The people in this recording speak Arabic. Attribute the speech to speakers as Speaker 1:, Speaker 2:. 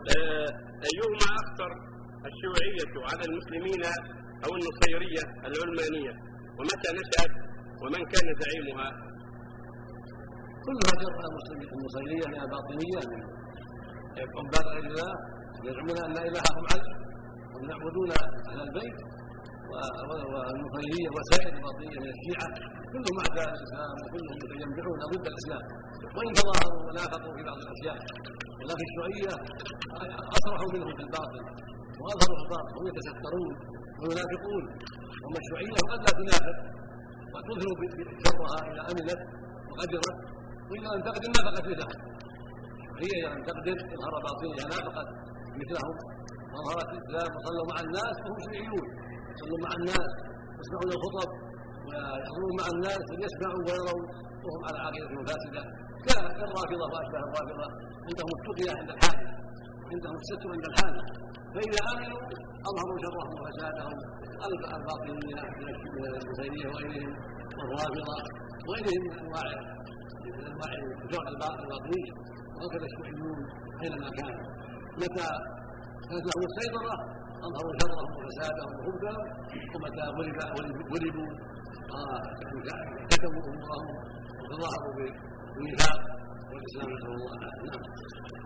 Speaker 1: أيهما أخطر، الشيوعية على المسلمين أو النصيرية العلمانية؟ ومتى نشأت ومن كان زعيمها؟
Speaker 2: كلها شر على المسلمين. النصيرية هي باطنية من عباد غير الله، يزعمون أن لا إلههم علم وهم يعبدون أهل البيت. والنصيرية وسائر الباطنية من الشيعة كلهم أعداء الإسلام وكلهم يتجمعون ضد الإسلام وإن تظاهروا ونافقوا في بعض الأشياء، ولكن الشيوعية أصرحوا منهم في الباطل وأظهروا في الباطل، هم يتسترون وينافقون. وما الشيوعية قد لا تنافق وتظهر شرها إذا أمنت وقدرت، وإذا لم تقدر نافقت مثلهم. الشيوعية إذا لم تقدر إظهار باطنها نافقت مثلهم وأظهرت الإسلام وصلوا مع الناس وهم شيوعيون، يصلون مع الناس يسمعون الخطب ويحضرون مع الناس ويسمعوا ويروا وهم على عقيدة فاسدة كالرافضة وأشباه الرافضة. عندهم التقية عند الحاجة وعندهم الستر عند الحاجة، فإذا آمنوا أظهروا شرهم وفسادهم الباطنية من النصيرية وغيرهم والرافضة وغيرهم من أنواع الفرق الباطنية، وهكذا الشيوعيون أينما كانوا. متى كانت لهم السيطرة أظهروا شرهم وفسادهم وخبثهم، ومتى غلبوا كتموا أمورهم وتظاهروا بالنفاق والإسلام نسأل الله العافية.